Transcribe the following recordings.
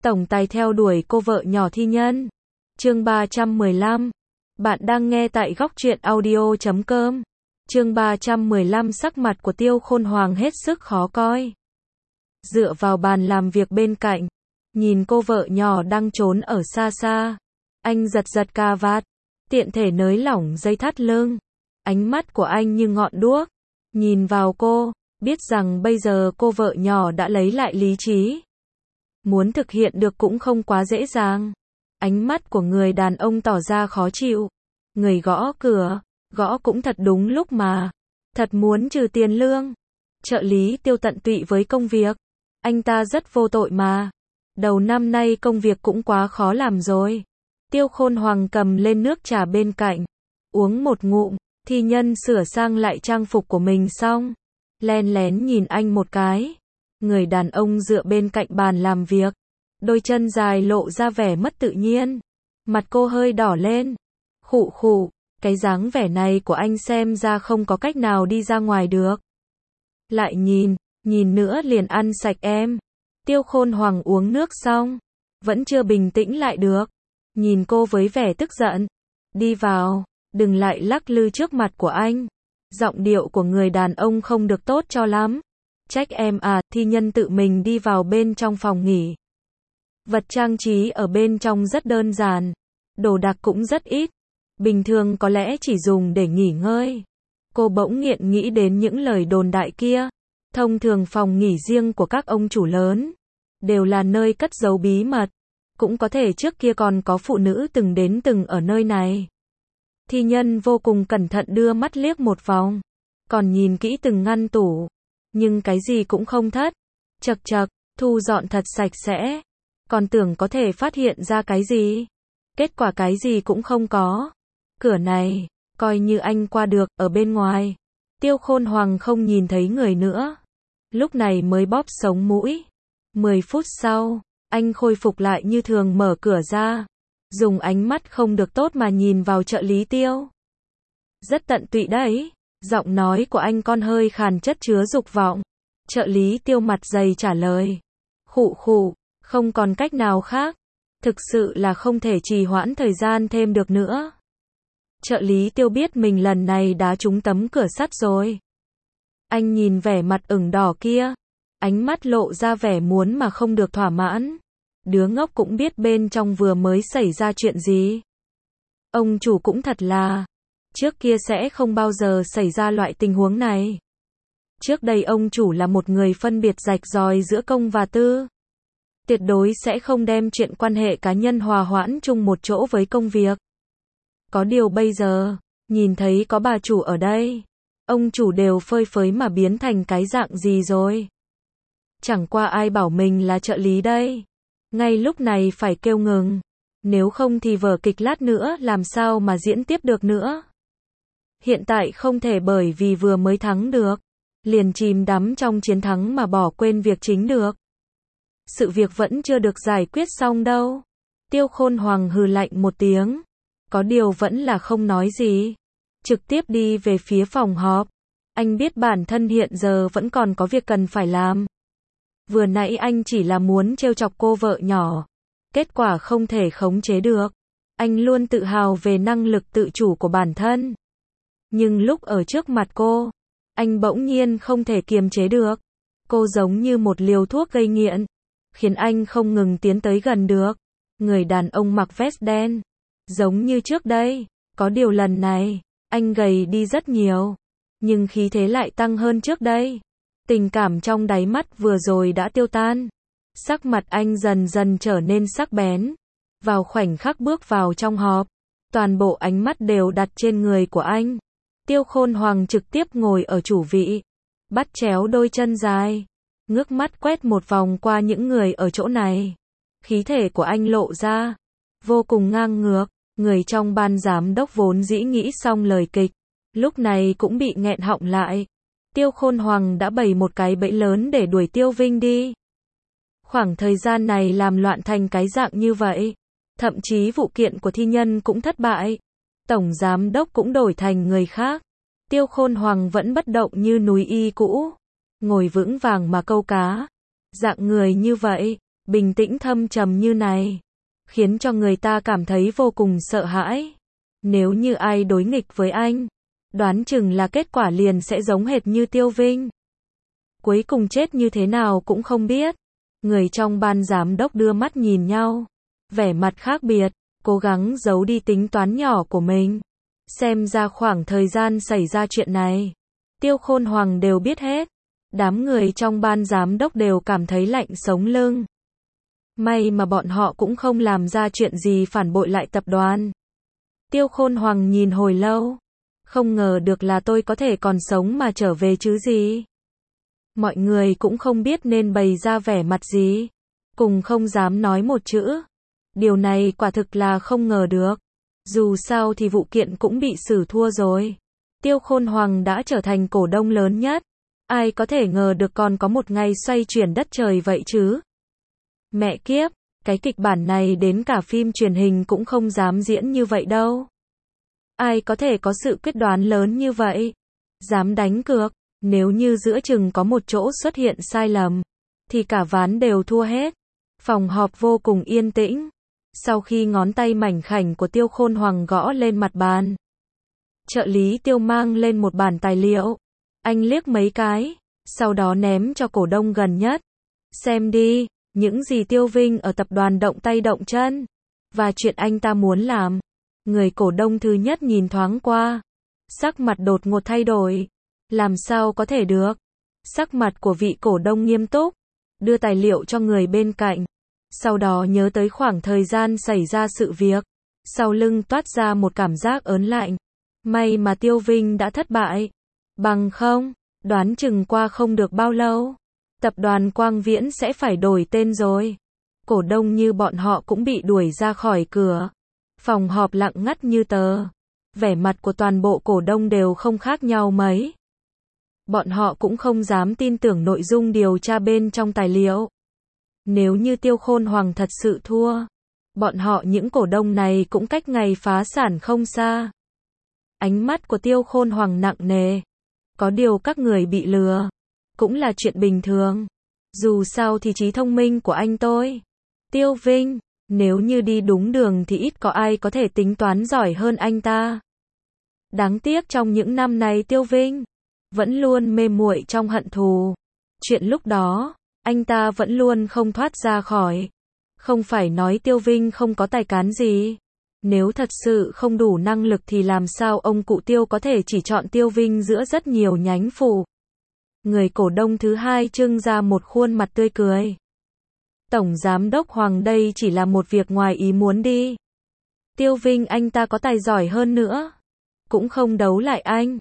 tổng tài theo đuổi cô vợ nhỏ thi nhân. Chương 315. Bạn đang nghe tại góc truyện audio.com. Chương 315. Sắc mặt của Tiêu Khôn Hoàng hết sức khó coi. Dựa vào bàn làm việc bên cạnh, nhìn cô vợ nhỏ đang trốn ở xa xa, anh giật giật cà vạt, tiện thể nới lỏng dây thắt lưng. Ánh mắt của anh như ngọn đuốc, nhìn vào cô, biết rằng bây giờ cô vợ nhỏ đã lấy lại lý trí. Muốn thực hiện được cũng không quá dễ dàng. Ánh mắt của người đàn ông tỏ ra khó chịu. Người gõ cửa, gõ cũng thật đúng lúc mà. Thật muốn trừ tiền lương. Trợ lý Tiêu tận tụy với công việc. Anh ta rất vô tội mà. Đầu năm nay công việc cũng quá khó làm rồi. Tiêu Khôn Hoàng cầm lên nước trà bên cạnh, uống một ngụm. Thi nhân sửa sang lại trang phục của mình xong, len lén nhìn anh một cái. Người đàn ông dựa bên cạnh bàn làm việc, đôi chân dài lộ ra vẻ mất tự nhiên. Mặt cô hơi đỏ lên. Khụ khụ, cái dáng vẻ này của anh xem ra không có cách nào đi ra ngoài được. Lại nhìn nữa liền ăn sạch em. Tiêu Khôn Hoàng uống nước xong, vẫn chưa bình tĩnh lại được. Nhìn cô với vẻ tức giận. Đi vào, đừng lại lắc lư trước mặt của anh. Giọng điệu của người đàn ông không được tốt cho lắm. Trách em à. Thi nhân tự mình đi vào bên trong phòng nghỉ. Vật trang trí ở bên trong rất đơn giản, đồ đạc cũng rất ít, bình thường có lẽ chỉ dùng để nghỉ ngơi. Cô bỗng nghiện nghĩ đến những lời đồn đại kia. Thông thường phòng nghỉ riêng của các ông chủ lớn đều là nơi cất giấu bí mật. Cũng có thể trước kia còn có phụ nữ từng ở nơi này. Thi nhân vô cùng cẩn thận đưa mắt liếc một vòng, còn nhìn kỹ từng ngăn tủ, nhưng cái gì cũng không thất. Chật chật, thu dọn thật sạch sẽ, còn tưởng có thể phát hiện ra cái gì. Kết quả cái gì cũng không có. Cửa này, coi như anh qua được. Ở bên ngoài, Tiêu Khôn Hoàng không nhìn thấy người nữa. Lúc này mới bóp sống mũi. 10 phút sau, anh khôi phục lại như thường, mở cửa ra, dùng ánh mắt không được tốt mà nhìn vào trợ lý Tiêu. Rất tận tụy đấy. Giọng nói của anh con hơi khàn, chất chứa dục vọng. Trợ lý Tiêu mặt dày trả lời. Khụ khụ, không còn cách nào khác. Thực sự là không thể trì hoãn thời gian thêm được nữa. Trợ lý Tiêu biết mình lần này đã trúng tấm cửa sắt rồi. Anh nhìn vẻ mặt ửng đỏ kia, ánh mắt lộ ra vẻ muốn mà không được thỏa mãn. Đứa ngốc cũng biết bên trong vừa mới xảy ra chuyện gì. Ông chủ cũng thật là, trước kia sẽ không bao giờ xảy ra loại tình huống này. Trước đây ông chủ là một người phân biệt rạch ròi giữa công và tư. Tuyệt đối sẽ không đem chuyện quan hệ cá nhân hòa hoãn chung một chỗ với công việc. Có điều bây giờ, nhìn thấy có bà chủ ở đây, ông chủ đều phơi phới mà biến thành cái dạng gì rồi. Chẳng qua ai bảo mình là trợ lý đây. Ngay lúc này phải kêu ngừng. Nếu không thì vở kịch lát nữa làm sao mà diễn tiếp được nữa. Hiện tại không thể bởi vì vừa mới thắng được, liền chìm đắm trong chiến thắng mà bỏ quên việc chính được. Sự việc vẫn chưa được giải quyết xong đâu. Tiêu Khôn Hoàng hừ lạnh một tiếng. Có điều vẫn là không nói gì. Trực tiếp đi về phía phòng họp. Anh biết bản thân hiện giờ vẫn còn có việc cần phải làm. Vừa nãy anh chỉ là muốn trêu chọc cô vợ nhỏ. Kết quả không thể khống chế được. Anh luôn tự hào về năng lực tự chủ của bản thân. Nhưng lúc ở trước mặt cô, anh bỗng nhiên không thể kiềm chế được. Cô giống như một liều thuốc gây nghiện, khiến anh không ngừng tiến tới gần được. Người đàn ông mặc vest đen, giống như trước đây. Có điều lần này, anh gầy đi rất nhiều, nhưng khí thế lại tăng hơn trước đây. Tình cảm trong đáy mắt vừa rồi đã tiêu tan. Sắc mặt anh dần dần trở nên sắc bén. Vào khoảnh khắc bước vào trong họp, toàn bộ ánh mắt đều đặt trên người của anh. Tiêu Khôn Hoàng trực tiếp ngồi ở chủ vị, bắt chéo đôi chân dài, ngước mắt quét một vòng qua những người ở chỗ này. Khí thể của anh lộ ra vô cùng ngang ngược. Người trong ban giám đốc vốn dĩ nghĩ xong lời kịch, lúc này cũng bị nghẹn họng lại. Tiêu Khôn Hoàng đã bày một cái bẫy lớn để đuổi Tiêu Vinh đi. Khoảng thời gian này làm loạn thành cái dạng như vậy, thậm chí vụ kiện của thi nhân cũng thất bại. Tổng giám đốc cũng đổi thành người khác. Tiêu Khôn Hoàng vẫn bất động như núi y cũ, ngồi vững vàng mà câu cá. Dạng người như vậy, bình tĩnh thâm trầm như này, khiến cho người ta cảm thấy vô cùng sợ hãi. Nếu như ai đối nghịch với anh, đoán chừng là kết quả liền sẽ giống hệt như Tiêu Vinh. Cuối cùng chết như thế nào cũng không biết. Người trong ban giám đốc đưa mắt nhìn nhau, vẻ mặt khác biệt, cố gắng giấu đi tính toán nhỏ của mình. Xem ra khoảng thời gian xảy ra chuyện này, Tiêu Khôn Hoàng đều biết hết. Đám người trong ban giám đốc đều cảm thấy lạnh sống lưng. May mà bọn họ cũng không làm ra chuyện gì phản bội lại tập đoàn. Tiêu Khôn Hoàng nhìn hồi lâu, không ngờ được là tôi có thể còn sống mà trở về chứ gì. Mọi người cũng không biết nên bày ra vẻ mặt gì, cùng không dám nói một chữ. Điều này quả thực là không ngờ được. Dù sao thì vụ kiện cũng bị xử thua rồi. Tiêu Khôn Hoàng đã trở thành cổ đông lớn nhất. Ai có thể ngờ được còn có một ngày xoay chuyển đất trời vậy chứ? Mẹ kiếp, cái kịch bản này đến cả phim truyền hình cũng không dám diễn như vậy đâu. Ai có thể có sự quyết đoán lớn như vậy? Dám đánh cược, nếu như giữa chừng có một chỗ xuất hiện sai lầm, thì cả ván đều thua hết. Phòng họp vô cùng yên tĩnh. Sau khi ngón tay mảnh khảnh của Tiêu Khôn Hoàng gõ lên mặt bàn, trợ lý Tiêu mang lên một bản tài liệu. Anh liếc mấy cái, sau đó ném cho cổ đông gần nhất. Xem đi, những gì Tiêu Vinh ở tập đoàn động tay động chân, và chuyện anh ta muốn làm. Người cổ đông thứ nhất nhìn thoáng qua, sắc mặt đột ngột thay đổi. Làm sao có thể được? Sắc mặt của vị cổ đông nghiêm túc, đưa tài liệu cho người bên cạnh. Sau đó nhớ tới khoảng thời gian xảy ra sự việc, sau lưng toát ra một cảm giác ớn lạnh. May mà Tiêu Vinh đã thất bại. Bằng không, đoán chừng qua không được bao lâu, tập đoàn Quang Viễn sẽ phải đổi tên rồi. Cổ đông như bọn họ cũng bị đuổi ra khỏi cửa. Phòng họp lặng ngắt như tờ. Vẻ mặt của toàn bộ cổ đông đều không khác nhau mấy. Bọn họ cũng không dám tin tưởng nội dung điều tra bên trong tài liệu. Nếu như Tiêu Khôn Hoàng thật sự thua, bọn họ những cổ đông này cũng cách ngày phá sản không xa. Ánh mắt của Tiêu Khôn Hoàng nặng nề. Có điều các người bị lừa, cũng là chuyện bình thường. Dù sao thì trí thông minh của anh tôi, Tiêu Vinh, nếu như đi đúng đường thì ít có ai có thể tính toán giỏi hơn anh ta. Đáng tiếc trong những năm này Tiêu Vinh vẫn luôn mê muội trong hận thù. Chuyện lúc đó, anh ta vẫn luôn không thoát ra khỏi. Không phải nói Tiêu Vinh không có tài cán gì. Nếu thật sự không đủ năng lực thì làm sao ông cụ Tiêu có thể chỉ chọn Tiêu Vinh giữa rất nhiều nhánh phủ. Người cổ đông thứ hai trưng ra một khuôn mặt tươi cười. Tổng giám đốc Hoàng đây chỉ là một việc ngoài ý muốn đi. Tiêu Vinh anh ta có tài giỏi hơn nữa, cũng không đấu lại anh.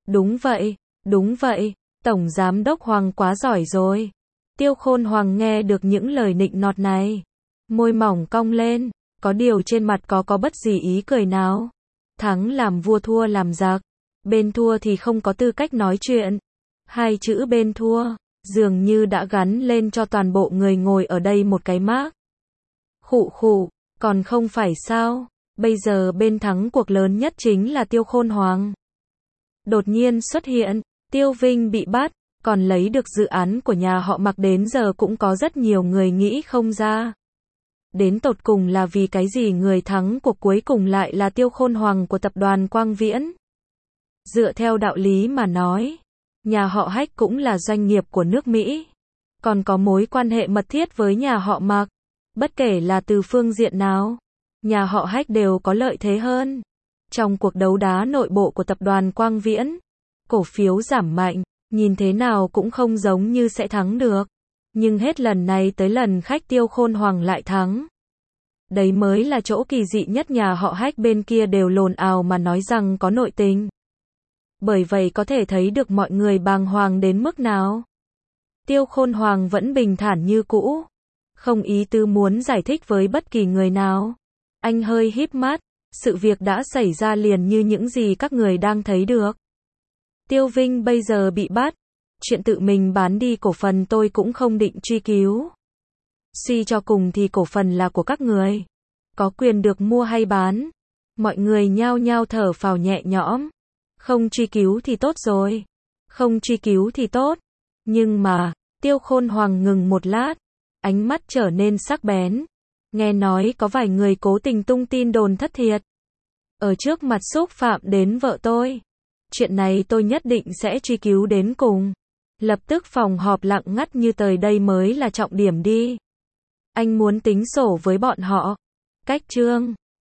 Đúng vậy, Tổng giám đốc Hoàng quá giỏi rồi. Tiêu Khôn Hoàng nghe được những lời nịnh nọt này, môi mỏng cong lên, có điều trên mặt có bất gì ý cười nào. Thắng làm vua thua làm giặc, bên thua thì không có tư cách nói chuyện. Hai chữ bên thua, dường như đã gắn lên cho toàn bộ người ngồi ở đây một cái mác. Khụ khụ, còn không phải sao, bây giờ bên thắng cuộc lớn nhất chính là Tiêu Khôn Hoàng. Đột nhiên xuất hiện, Tiêu Vinh bị bắt, còn lấy được dự án của nhà họ Mạc đến giờ cũng có rất nhiều người nghĩ không ra. Đến tột cùng là vì cái gì người thắng cuộc cuối cùng lại là Tiêu Khôn Hoàng của tập đoàn Quang Viễn. Dựa theo đạo lý mà nói, nhà họ Hách cũng là doanh nghiệp của nước Mỹ, còn có mối quan hệ mật thiết với nhà họ Mạc. Bất kể là từ phương diện nào, nhà họ Hách đều có lợi thế hơn. Trong cuộc đấu đá nội bộ của tập đoàn Quang Viễn, cổ phiếu giảm mạnh, nhìn thế nào cũng không giống như sẽ thắng được. Nhưng hết lần này tới lần khách Tiêu Khôn Hoàng lại thắng. Đấy mới là chỗ kỳ dị nhất, nhà họ Hách bên kia đều lồn ào mà nói rằng có nội tình. Bởi vậy có thể thấy được mọi người bàng hoàng đến mức nào. Tiêu Khôn Hoàng vẫn bình thản như cũ, không ý tứ muốn giải thích với bất kỳ người nào. Anh hơi híp mắt, sự việc đã xảy ra liền như những gì các người đang thấy được. Tiêu Vinh bây giờ bị bắt, chuyện tự mình bán đi cổ phần tôi cũng không định truy cứu. Suy cho cùng thì cổ phần là của các người, có quyền được mua hay bán. Mọi người nhao nhao thở phào nhẹ nhõm. Không truy cứu thì tốt rồi. Không truy cứu thì tốt. Nhưng mà, Tiêu Khôn Hoàng ngừng một lát. ánh mắt trở nên sắc bén. Nghe nói có vài người cố tình tung tin đồn thất thiệt. Ở trước mặt xúc phạm đến vợ tôi. Chuyện này tôi nhất định sẽ truy cứu đến cùng. Lập tức phòng họp lặng ngắt như tờ, đây mới là trọng điểm đi. Anh muốn tính sổ với bọn họ. Cách chương